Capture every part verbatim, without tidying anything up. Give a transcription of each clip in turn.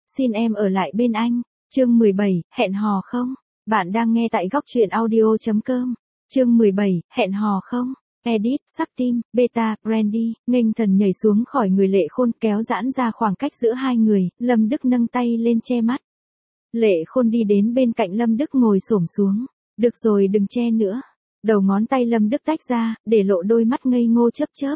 xin em ở lại bên anh. Chương mười bảy, hẹn hò không? Bạn đang nghe tại góc truyện audio chấm com. Chương mười bảy, hẹn hò không? Edit, sắc tim, beta, Brandy, nghênh thần nhảy xuống khỏi người Lệ Khôn kéo giãn ra khoảng cách giữa hai người, Lâm Đức nâng tay lên che mắt. Lệ Khôn đi đến bên cạnh Lâm Đức ngồi xổm xuống. Được rồi đừng che nữa. Đầu ngón tay Lâm Đức tách ra, để lộ đôi mắt ngây ngô chớp chớp.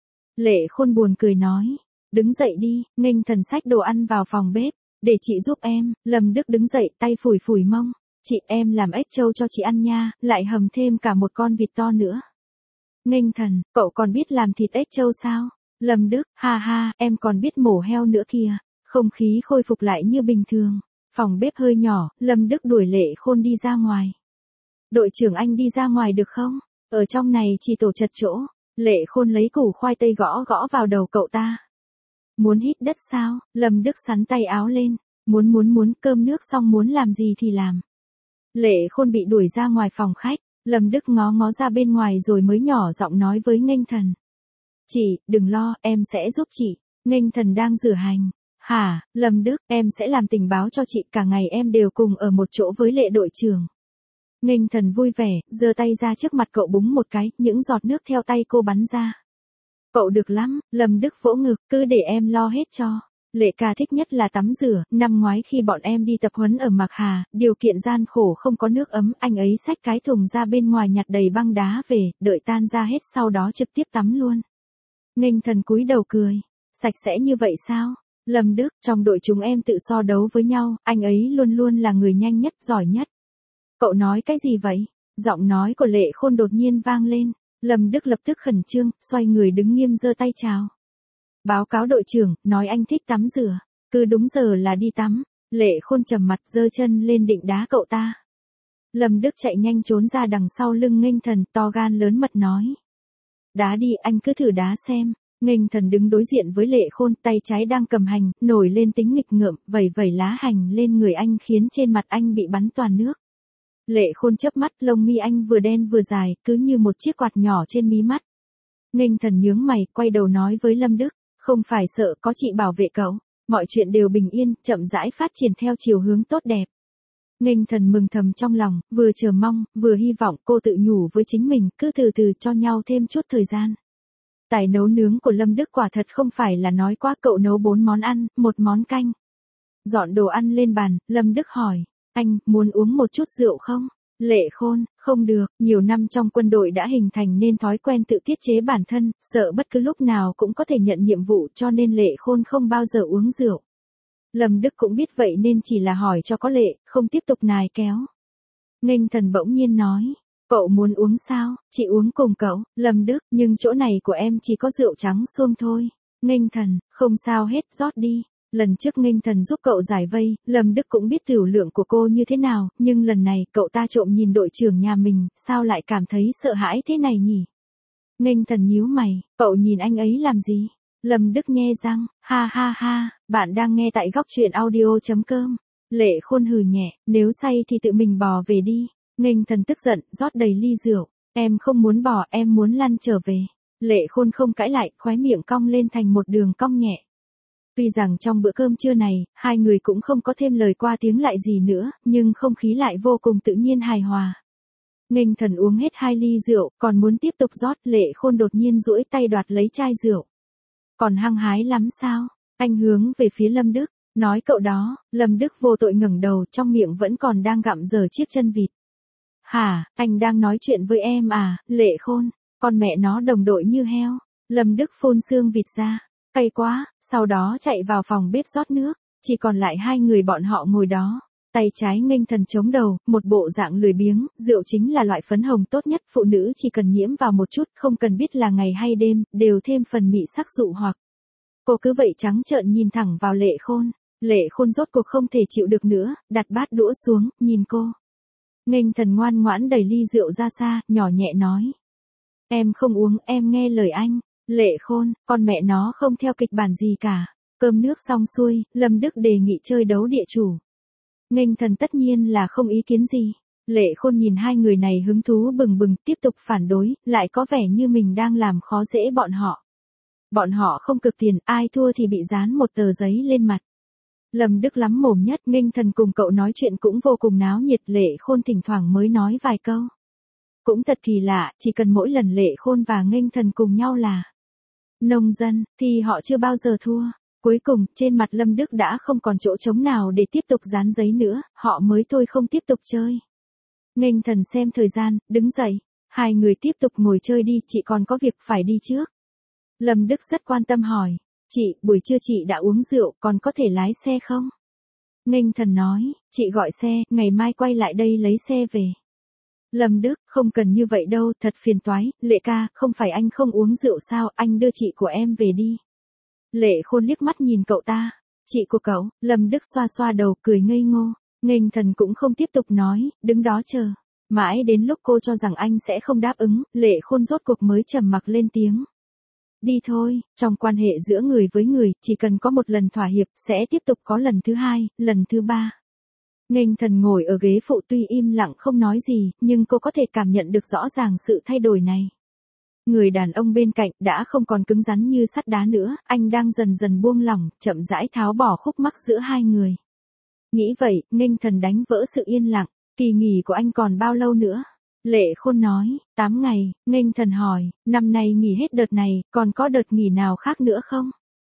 Lệ Khôn buồn cười nói. Đứng dậy đi, nghênh thần xách đồ ăn vào phòng bếp. Để chị giúp em, Lâm Đức đứng dậy tay phủi phủi mông. Chị em làm ếch trâu cho chị ăn nha, lại hầm thêm cả một con vịt to nữa. Nghênh thần, cậu còn biết làm thịt ếch trâu sao? Lâm Đức, ha ha, em còn biết mổ heo nữa kìa. Không khí khôi phục lại như bình thường. Phòng bếp hơi nhỏ, Lâm Đức đuổi Lệ Khôn đi ra ngoài. Đội trưởng anh đi ra ngoài được không? Ở trong này chỉ tổ chật chỗ. Lệ Khôn lấy củ khoai tây gõ gõ vào đầu cậu ta. Muốn hít đất sao? Lâm Đức sắn tay áo lên. Muốn muốn muốn cơm nước xong muốn làm gì thì làm. Lệ Khôn bị đuổi ra ngoài phòng khách. Lâm Đức ngó ngó ra bên ngoài rồi mới nhỏ giọng nói với nghênh thần. Chị, đừng lo, em sẽ giúp chị. Nghênh thần đang rửa hành. Hả, Lâm Đức, em sẽ làm tình báo cho chị, cả ngày em đều cùng ở một chỗ với Lệ đội trưởng. Nghênh thần vui vẻ, giơ tay ra trước mặt cậu búng một cái, những giọt nước theo tay cô bắn ra. Cậu được lắm, Lâm Đức vỗ ngực, cứ để em lo hết cho. Lệ ca thích nhất là tắm rửa, năm ngoái khi bọn em đi tập huấn ở Mạc Hà, điều kiện gian khổ không có nước ấm, anh ấy xách cái thùng ra bên ngoài nhặt đầy băng đá về, đợi tan ra hết sau đó trực tiếp tắm luôn. Nghênh thần cúi đầu cười, sạch sẽ như vậy sao? Lâm Đức, trong đội chúng em tự so đấu với nhau, anh ấy luôn luôn là người nhanh nhất, giỏi nhất. Cậu nói cái gì vậy? Giọng nói của Lệ Khôn đột nhiên vang lên. Lâm Đức lập tức khẩn trương, xoay người đứng nghiêm giơ tay chào. Báo cáo đội trưởng, nói anh thích tắm rửa. Cứ đúng giờ là đi tắm. Lệ Khôn trầm mặt giơ chân lên định đá cậu ta. Lâm Đức chạy nhanh trốn ra đằng sau lưng nghênh thần, to gan lớn mật nói. Đá đi, anh cứ thử đá xem. Nghênh thần đứng đối diện với Lệ Khôn, tay trái đang cầm hành, nổi lên tính nghịch ngợm, vẩy vẩy lá hành lên người anh khiến trên mặt anh bị bắn toàn nước. Lệ Khôn chớp mắt, lông mi anh vừa đen vừa dài, cứ như một chiếc quạt nhỏ trên mí mắt. Nghênh thần nhướng mày, quay đầu nói với Lâm Đức, không phải sợ, có chị bảo vệ cậu, mọi chuyện đều bình yên, chậm rãi phát triển theo chiều hướng tốt đẹp. Nghênh thần mừng thầm trong lòng, vừa chờ mong, vừa hy vọng, cô tự nhủ với chính mình, cứ từ từ cho nhau thêm chút thời gian. Tài nấu nướng của Lâm Đức quả thật không phải là nói quá, cậu nấu bốn món ăn, một món canh. Dọn đồ ăn lên bàn, Lâm Đức hỏi. Anh, muốn uống một chút rượu không? Lệ Khôn, không được, nhiều năm trong quân đội đã hình thành nên thói quen tự tiết chế bản thân, sợ bất cứ lúc nào cũng có thể nhận nhiệm vụ cho nên Lệ Khôn không bao giờ uống rượu. Lâm Đức cũng biết vậy nên chỉ là hỏi cho có lệ, không tiếp tục nài kéo. Nghênh thần bỗng nhiên nói, cậu muốn uống sao? Chị uống cùng cậu. Lâm Đức, nhưng chỗ này của em chỉ có rượu trắng xuông thôi. Nghênh thần, không sao hết, rót đi. Lần trước nghênh thần giúp cậu giải vây, Lâm Đức cũng biết tiểu lượng của cô như thế nào, nhưng lần này cậu ta trộm nhìn đội trưởng nhà mình, sao lại cảm thấy sợ hãi thế này nhỉ? Nghênh thần nhíu mày, cậu nhìn anh ấy làm gì? Lâm Đức nhe răng, ha ha ha, bạn đang nghe tại góc truyện audio chấm com. Lệ Khôn hừ nhẹ, nếu say thì tự mình bò về đi. Nghênh thần tức giận, rót đầy ly rượu, em không muốn bỏ, em muốn lăn trở về. Lệ Khôn không cãi lại, khóe miệng cong lên thành một đường cong nhẹ. Tuy rằng trong bữa cơm trưa này, hai người cũng không có thêm lời qua tiếng lại gì nữa, nhưng không khí lại vô cùng tự nhiên hài hòa. Nghênh thần uống hết hai ly rượu, còn muốn tiếp tục rót, Lệ Khôn đột nhiên duỗi tay đoạt lấy chai rượu. Còn hăng hái lắm sao? Anh hướng về phía Lâm Đức, nói cậu đó. Lâm Đức vô tội ngẩng đầu, trong miệng vẫn còn đang gặm dở chiếc chân vịt. Hả, anh đang nói chuyện với em à? Lệ Khôn, con mẹ nó đồng đội như heo. Lâm Đức phun xương vịt ra. Cay quá, sau đó chạy vào phòng bếp rót nước, chỉ còn lại hai người bọn họ ngồi đó. Tay trái nghênh thần chống đầu, một bộ dạng lười biếng, rượu chính là loại phấn hồng tốt nhất, phụ nữ chỉ cần nhiễm vào một chút, không cần biết là ngày hay đêm, đều thêm phần mị sắc dụ hoặc. Cô cứ vậy trắng trợn nhìn thẳng vào Lệ Khôn. Lệ Khôn rốt cuộc không thể chịu được nữa, đặt bát đũa xuống, nhìn cô. Nghênh thần ngoan ngoãn đẩy ly rượu ra xa, nhỏ nhẹ nói. Em không uống, em nghe lời anh. Lệ Khôn, con mẹ nó không theo kịch bản gì cả. Cơm nước xong xuôi, Lâm Đức đề nghị chơi đấu địa chủ. Nghênh thần tất nhiên là không ý kiến gì. Lệ Khôn nhìn hai người này hứng thú bừng bừng, tiếp tục phản đối, lại có vẻ như mình đang làm khó dễ bọn họ. Bọn họ không cực tiền, ai thua thì bị dán một tờ giấy lên mặt. Lâm Đức lắm mồm nhất, Nghênh Thần cùng cậu nói chuyện cũng vô cùng náo nhiệt, Lệ Khôn thỉnh thoảng mới nói vài câu. Cũng thật kỳ lạ, chỉ cần mỗi lần Lệ Khôn và Nghênh Thần cùng nhau là nông dân, thì họ chưa bao giờ thua. Cuối cùng, trên mặt Lâm Đức đã không còn chỗ trống nào để tiếp tục dán giấy nữa, họ mới thôi không tiếp tục chơi. Nghênh Thần xem thời gian, đứng dậy. Hai người tiếp tục ngồi chơi đi, chị còn có việc phải đi trước. Lâm Đức rất quan tâm hỏi. Chị, buổi trưa chị đã uống rượu, còn có thể lái xe không? Nghênh Thần nói, chị gọi xe, ngày mai quay lại đây lấy xe về. Lâm Đức, không cần như vậy đâu, thật phiền toái, Lệ ca, không phải anh không uống rượu sao, anh đưa chị của em về đi. Lệ Khôn liếc mắt nhìn cậu ta, chị của cậu, Lâm Đức xoa xoa đầu cười ngây ngô, Nghênh Thần cũng không tiếp tục nói, đứng đó chờ. Mãi đến lúc cô cho rằng anh sẽ không đáp ứng, Lệ Khôn rốt cuộc mới trầm mặc lên tiếng. Đi thôi, trong quan hệ giữa người với người, chỉ cần có một lần thỏa hiệp, sẽ tiếp tục có lần thứ hai, lần thứ ba. Nghênh Thần ngồi ở ghế phụ tuy im lặng không nói gì, nhưng cô có thể cảm nhận được rõ ràng sự thay đổi này. Người đàn ông bên cạnh đã không còn cứng rắn như sắt đá nữa, anh đang dần dần buông lỏng, chậm rãi tháo bỏ khúc mắc giữa hai người. Nghĩ vậy, Nghênh Thần đánh vỡ sự yên lặng, kỳ nghỉ của anh còn bao lâu nữa? Lệ Khôn nói, tám ngày, Nghênh Thần hỏi, năm nay nghỉ hết đợt này, còn có đợt nghỉ nào khác nữa không?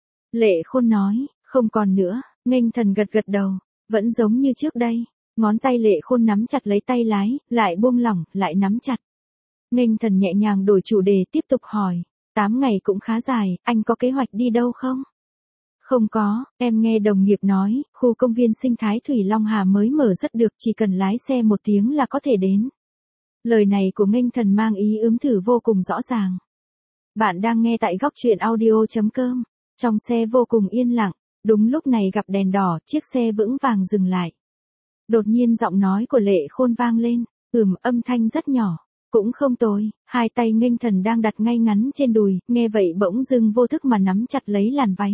Lệ Khôn nói, không còn nữa, Nghênh Thần gật gật đầu, vẫn giống như trước đây, ngón tay Lệ Khôn nắm chặt lấy tay lái, lại buông lỏng, lại nắm chặt. Nghênh Thần nhẹ nhàng đổi chủ đề tiếp tục hỏi, tám ngày cũng khá dài, anh có kế hoạch đi đâu không? Không có, em nghe đồng nghiệp nói, khu công viên sinh thái Thủy Long Hà mới mở rất được, chỉ cần lái xe một tiếng là có thể đến. Lời này của Nghênh Thần mang ý ướm thử vô cùng rõ ràng. Bạn đang nghe tại góc truyện audio chấm com. Trong xe vô cùng yên lặng, đúng lúc này gặp đèn đỏ, chiếc xe vững vàng dừng lại. Đột nhiên giọng nói của Lệ Khôn vang lên, ừm, âm thanh rất nhỏ, cũng không tồi, hai tay Nghênh Thần đang đặt ngay ngắn trên đùi, nghe vậy bỗng dưng vô thức mà nắm chặt lấy làn váy.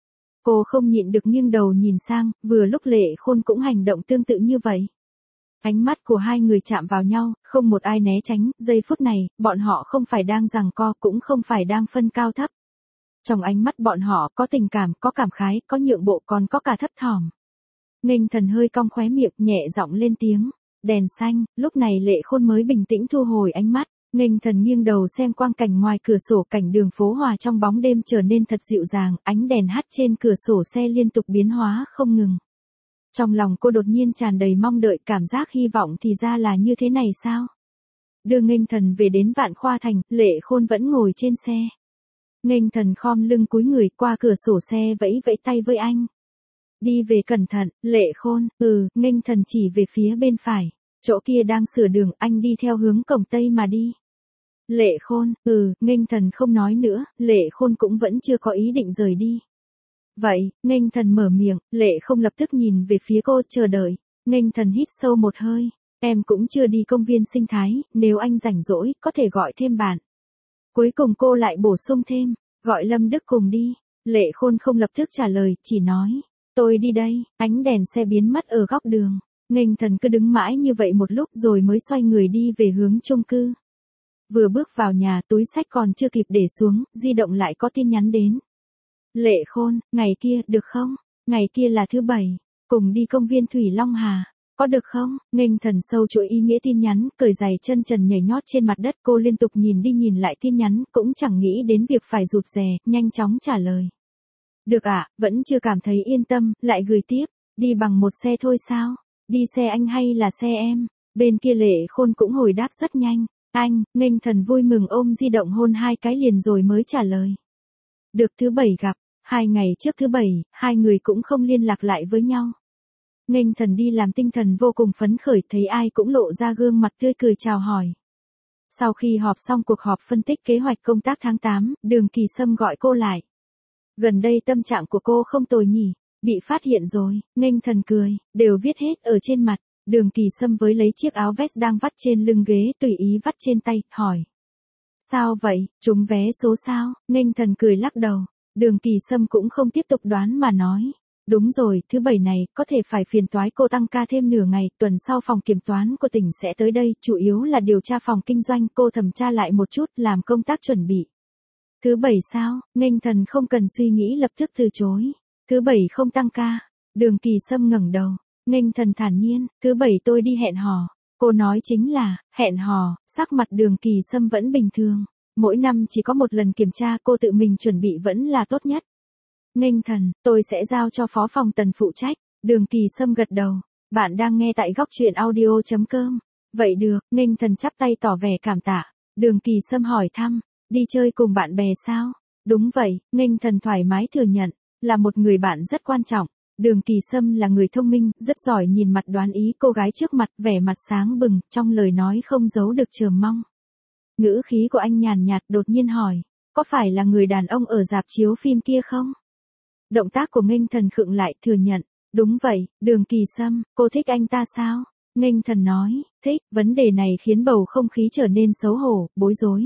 Cô không nhịn được nghiêng đầu nhìn sang, vừa lúc Lệ Khôn cũng hành động tương tự như vậy. Ánh mắt của hai người chạm vào nhau, không một ai né tránh, giây phút này, bọn họ không phải đang giằng co, cũng không phải đang phân cao thấp. Trong ánh mắt bọn họ có tình cảm, có cảm khái, có nhượng bộ, còn có cả thấp thỏm. Nghênh Thần hơi cong khóe miệng, nhẹ giọng lên tiếng, đèn xanh, lúc này Lệ Khôn mới bình tĩnh thu hồi ánh mắt. Nghênh Thần nghiêng đầu xem quang cảnh ngoài cửa sổ, cảnh đường phố hòa trong bóng đêm trở nên thật dịu dàng, ánh đèn hắt trên cửa sổ xe liên tục biến hóa không ngừng. Trong lòng cô đột nhiên tràn đầy mong đợi, cảm giác hy vọng thì ra là như thế này sao? Đưa Nghênh Thần về đến Vạn Khoa Thành, Lệ Khôn vẫn ngồi trên xe. Nghênh Thần khom lưng cúi người qua cửa sổ xe vẫy vẫy tay với anh. Đi về cẩn thận, Lệ Khôn, ừ, Nghênh Thần chỉ về phía bên phải. Chỗ kia đang sửa đường, anh đi theo hướng cổng Tây mà đi. Lệ Khôn, ừ, Nghênh Thần không nói nữa, Lệ Khôn cũng vẫn chưa có ý định rời đi. Vậy, Nghênh Thần mở miệng, Lệ không lập tức nhìn về phía cô chờ đợi. Nghênh Thần hít sâu một hơi, em cũng chưa đi công viên sinh thái, nếu anh rảnh rỗi, có thể gọi thêm bạn. Cuối cùng cô lại bổ sung thêm, gọi Lâm Đức cùng đi. Lệ Khôn không lập tức trả lời, chỉ nói, tôi đi đây. Ánh đèn xe biến mất ở góc đường. Nghênh Thần cứ đứng mãi như vậy một lúc rồi mới xoay người đi về hướng chung cư. Vừa bước vào nhà, túi xách còn chưa kịp để xuống, di động lại có tin nhắn đến. Lệ Khôn, ngày kia, được không? Ngày kia là thứ bảy, cùng đi công viên Thủy Long Hà, có được không? Nghênh Thần sâu chuỗi ý nghĩa tin nhắn, cởi giày chân trần nhảy nhót trên mặt đất, cô liên tục nhìn đi nhìn lại tin nhắn, cũng chẳng nghĩ đến việc phải rụt rè, nhanh chóng trả lời. Được ạ, à, vẫn chưa cảm thấy yên tâm, lại gửi tiếp, đi bằng một xe thôi sao? Đi xe anh hay là xe em? Bên kia Lệ Khôn cũng hồi đáp rất nhanh. Anh, Nghênh Thần vui mừng ôm di động hôn hai cái liền rồi mới trả lời. Được, thứ bảy gặp, hai ngày trước thứ bảy, hai người cũng không liên lạc lại với nhau. Nghênh Thần đi làm tinh thần vô cùng phấn khởi, thấy ai cũng lộ ra gương mặt tươi cười chào hỏi. Sau khi họp xong cuộc họp phân tích kế hoạch công tác tháng tám, Đường Kỳ Sâm gọi cô lại. Gần đây tâm trạng của cô không tồi nhỉ, bị phát hiện rồi, Nghênh Thần cười, đều viết hết ở trên mặt. Đường Kỳ Sâm với lấy chiếc áo vest đang vắt trên lưng ghế tùy ý vắt trên tay, hỏi. Sao vậy, trúng vé số sao? Nghênh Thần cười lắc đầu. Đường Kỳ Sâm cũng không tiếp tục đoán mà nói. Đúng rồi, thứ bảy này, có thể phải phiền toái cô tăng ca thêm nửa ngày, tuần sau phòng kiểm toán của tỉnh sẽ tới đây, chủ yếu là điều tra phòng kinh doanh, cô thẩm tra lại một chút, làm công tác chuẩn bị. Thứ bảy sao? Nghênh Thần không cần suy nghĩ lập tức từ chối. Thứ bảy không tăng ca. Đường Kỳ Sâm ngẩng đầu, nghênh thần thản nhiên, thứ bảy tôi đi hẹn hò. Cô nói chính là, hẹn hò, sắc mặt Đường Kỳ Sâm vẫn bình thường. Mỗi năm chỉ có một lần kiểm tra, cô tự mình chuẩn bị vẫn là tốt nhất. Nghênh thần, tôi sẽ giao cho phó phòng Tần phụ trách. Đường Kỳ Sâm gật đầu. Bạn đang nghe tại góc truyện audio chấm com. Vậy được, nghênh thần chắp tay tỏ vẻ cảm tạ. Đường Kỳ Sâm hỏi thăm, đi chơi cùng bạn bè sao? Đúng vậy, nghênh thần thoải mái thừa nhận, là một người bạn rất quan trọng. Đường Kỳ Sâm là người thông minh, rất giỏi nhìn mặt đoán ý cô gái trước mặt, vẻ mặt sáng bừng, trong lời nói không giấu được chờ mong. Ngữ khí của anh nhàn nhạt đột nhiên hỏi, có phải là người đàn ông ở rạp chiếu phim kia không? Động tác của nghênh thần khựng lại thừa nhận, đúng vậy, Đường Kỳ Sâm, cô thích anh ta sao? Nghênh thần nói, thích, vấn đề này khiến bầu không khí trở nên xấu hổ, bối rối.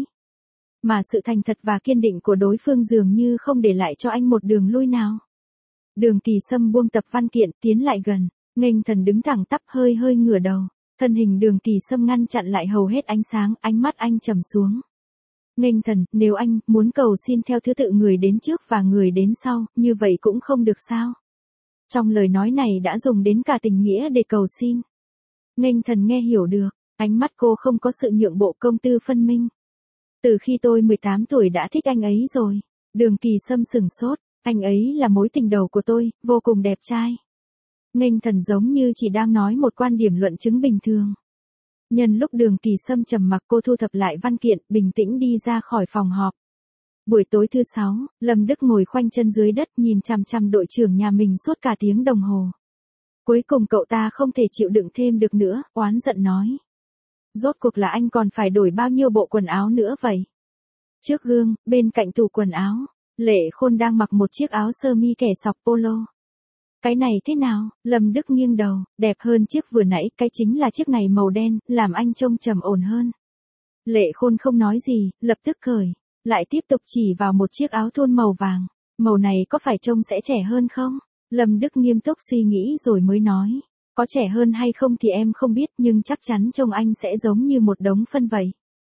Mà sự thành thật và kiên định của đối phương dường như không để lại cho anh một đường lui nào. Đường Kỳ Sâm buông tập văn kiện tiến lại gần, nghênh thần đứng thẳng tắp hơi hơi ngửa đầu. Thân hình Đường Kỳ Sâm ngăn chặn lại hầu hết ánh sáng, ánh mắt anh trầm xuống. Nghênh thần, nếu anh muốn cầu xin theo thứ tự người đến trước và người đến sau, như vậy cũng không được sao? Trong lời nói này đã dùng đến cả tình nghĩa để cầu xin. Nghênh thần nghe hiểu được, ánh mắt cô không có sự nhượng bộ công tư phân minh. Từ khi tôi mười tám tuổi đã thích anh ấy rồi. Đường Kỳ Sâm sừng sốt, anh ấy là mối tình đầu của tôi, vô cùng đẹp trai. Nghênh thần giống như chỉ đang nói một quan điểm luận chứng bình thường. Nhân lúc Đường Kỳ Sâm trầm mặc, cô thu thập lại văn kiện, bình tĩnh đi ra khỏi phòng họp. Buổi tối thứ sáu, Lâm Đức ngồi khoanh chân dưới đất nhìn chằm chằm đội trưởng nhà mình suốt cả tiếng đồng hồ. Cuối cùng cậu ta không thể chịu đựng thêm được nữa, oán giận nói. Rốt cuộc là anh còn phải đổi bao nhiêu bộ quần áo nữa vậy? Trước gương, bên cạnh tủ quần áo, Lệ Khôn đang mặc một chiếc áo sơ mi kẻ sọc polo. Cái này thế nào? Lâm Đức nghiêng đầu, đẹp hơn chiếc vừa nãy, cái chính là chiếc này màu đen, làm anh trông trầm ổn hơn. Lệ Khôn không nói gì, lập tức cởi, lại tiếp tục chỉ vào một chiếc áo thun màu vàng. Màu này có phải trông sẽ trẻ hơn không? Lâm Đức nghiêm túc suy nghĩ rồi mới nói. Có trẻ hơn hay không thì em không biết, nhưng chắc chắn trông anh sẽ giống như một đống phân vậy.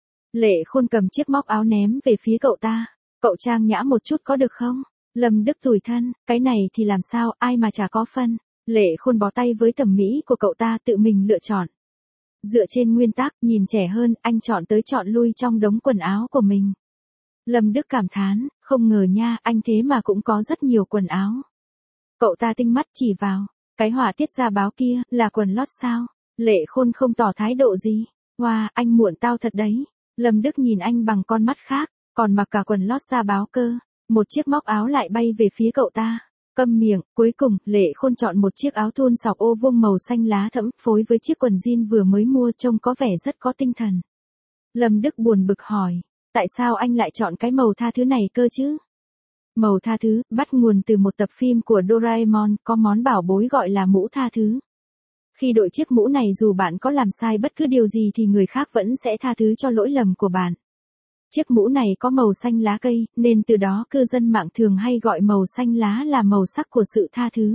Lệ Khôn cầm chiếc móc áo ném về phía cậu ta. Cậu trang nhã một chút có được không? Lâm Đức tủi thân, cái này thì làm sao, ai mà chả có phân. Lệ Khôn bó tay với thẩm mỹ của cậu ta, tự mình lựa chọn. Dựa trên nguyên tắc, nhìn trẻ hơn, anh chọn tới chọn lui trong đống quần áo của mình. Lâm Đức cảm thán, không ngờ nha, anh thế mà cũng có rất nhiều quần áo. Cậu ta tinh mắt chỉ vào, cái họa tiết ra báo kia, là quần lót sao? Lệ Khôn không tỏ thái độ gì. Wow, anh muộn tao thật đấy. Lâm Đức nhìn anh bằng con mắt khác, còn mặc cả quần lót ra báo cơ. Một chiếc móc áo lại bay về phía cậu ta. Câm miệng, cuối cùng, Lệ Khôn chọn một chiếc áo thun sọc ô vuông màu xanh lá thẫm, phối với chiếc quần jean vừa mới mua, trông có vẻ rất có tinh thần. Lâm Đức buồn bực hỏi, tại sao anh lại chọn cái màu tha thứ này cơ chứ? Màu tha thứ, bắt nguồn từ một tập phim của Doraemon, có món bảo bối gọi là mũ tha thứ. Khi đội chiếc mũ này dù bạn có làm sai bất cứ điều gì thì người khác vẫn sẽ tha thứ cho lỗi lầm của bạn. Chiếc mũ này có màu xanh lá cây, nên từ đó cư dân mạng thường hay gọi màu xanh lá là màu sắc của sự tha thứ.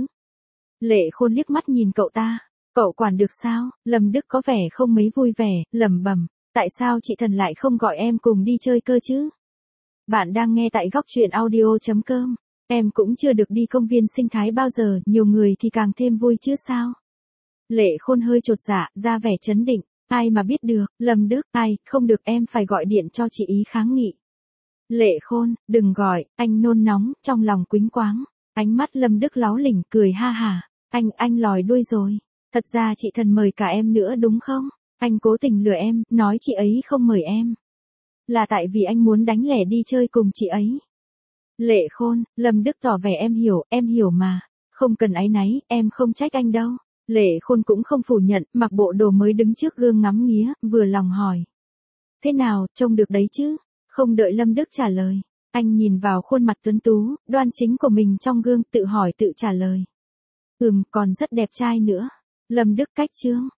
Lệ Khôn liếc mắt nhìn cậu ta, cậu quản được sao? Lâm Đức có vẻ không mấy vui vẻ, lẩm bẩm, tại sao chị Thần lại không gọi em cùng đi chơi cơ chứ? Bạn đang nghe tại góc truyện audio chấm com. Em cũng chưa được đi công viên sinh thái bao giờ, nhiều người thì càng thêm vui chứ sao? Lệ Khôn hơi chột dạ, ra vẻ trấn định. Ai mà biết được, Lâm Đức, ai, không được, em phải gọi điện cho chị ý kháng nghị. Lệ Khôn, đừng gọi, anh nôn nóng, trong lòng quýnh quáng. Ánh mắt Lâm Đức láu lỉnh, cười ha hả. Anh, anh lòi đuôi rồi. Thật ra chị Thần mời cả em nữa đúng không? Anh cố tình lừa em, nói chị ấy không mời em. Là tại vì anh muốn đánh lẻ đi chơi cùng chị ấy. Lệ Khôn, Lâm Đức tỏ vẻ em hiểu, em hiểu mà. Không cần áy náy, em không trách anh đâu. Lệ Khôn cũng không phủ nhận, mặc bộ đồ mới đứng trước gương ngắm nghía, vừa lòng hỏi. Thế nào, trông được đấy chứ? Không đợi Lâm Đức trả lời. Anh nhìn vào khuôn mặt tuấn tú, đoan chính của mình trong gương, tự hỏi tự trả lời. Ừm, còn rất đẹp trai nữa. Lâm Đức cách chương.